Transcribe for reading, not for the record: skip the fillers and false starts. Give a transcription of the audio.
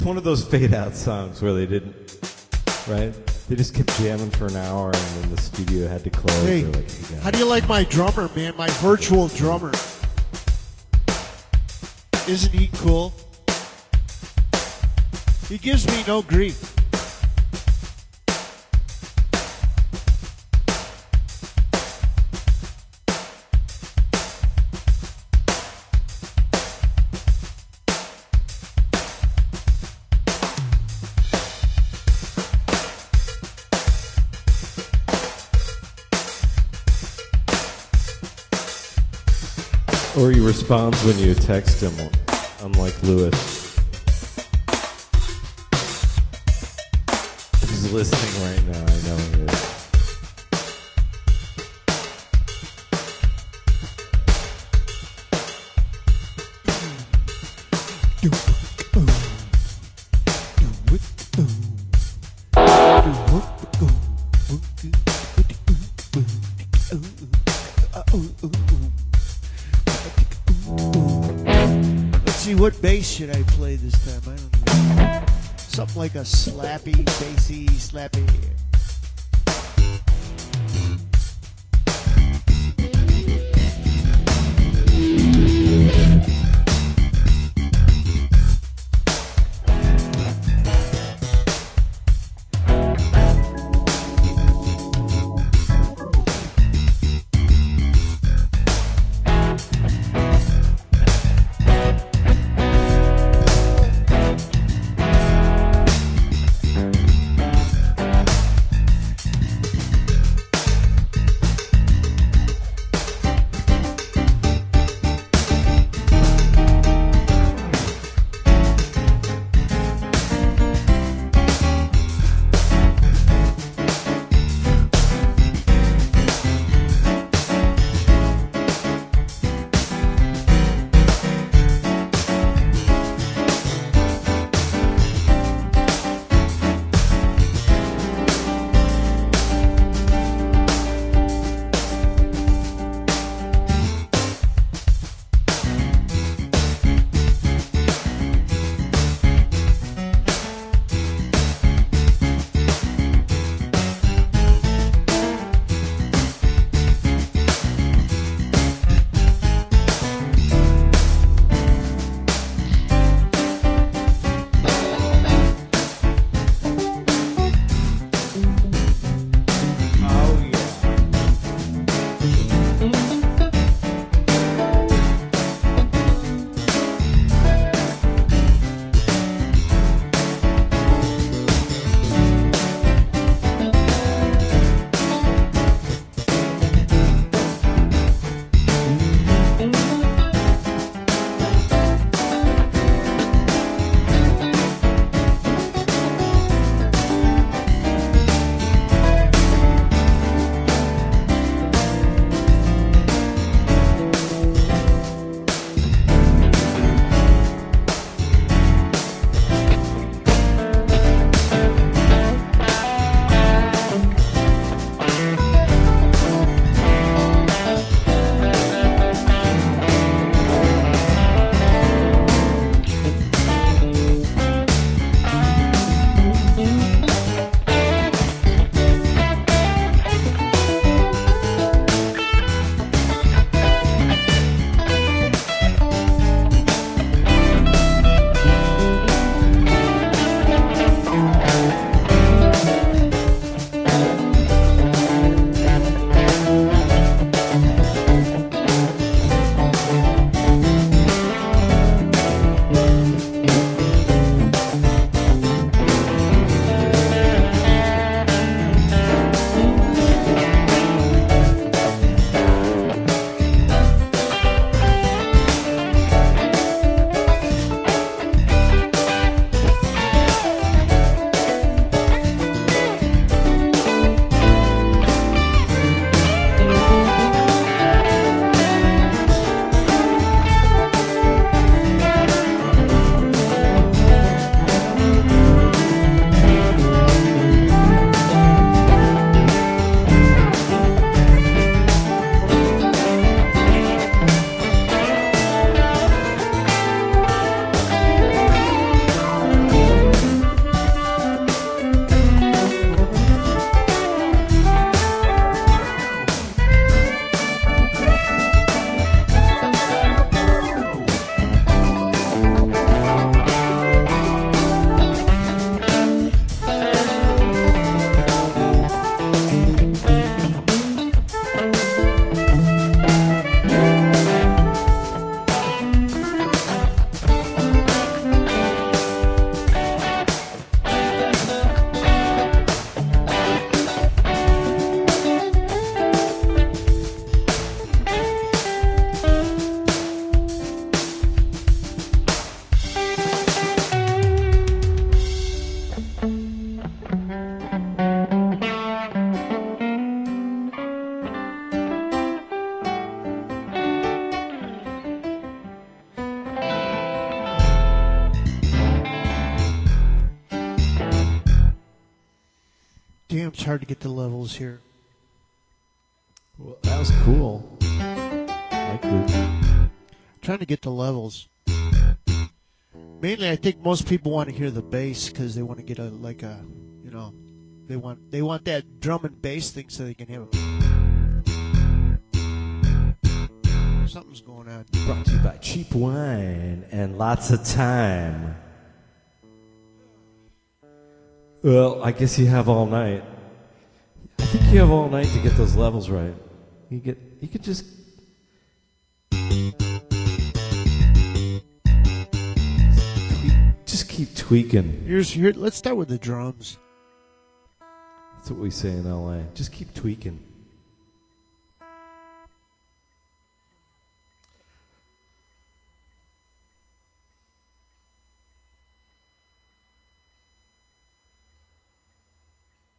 one of those fade out songs where they didn't, right? They just kept jamming for an hour and then the studio had to close. Hey, They're like, hey, how do you like my drummer, man? My virtual drummer. Isn't he cool? He gives me no grief. Or he responds when you text him, unlike Lewis. He's listening right now, I know he is. What bass should I play this time? I don't know. Something like a slappy, bassy, slappy. Damn, it's hard to get the levels here. Well, that was cool. I liked it. Trying to get the levels. Mainly, I think most people want to hear the bass because they want to get they want that drum and bass thing so they can have something's going on. Brought to you by cheap wine and lots of time. Well, I guess you have all night. I think you have all night to get those levels right. You could just keep tweaking. Here, let's start with the drums. That's what we say in LA. Just keep tweaking.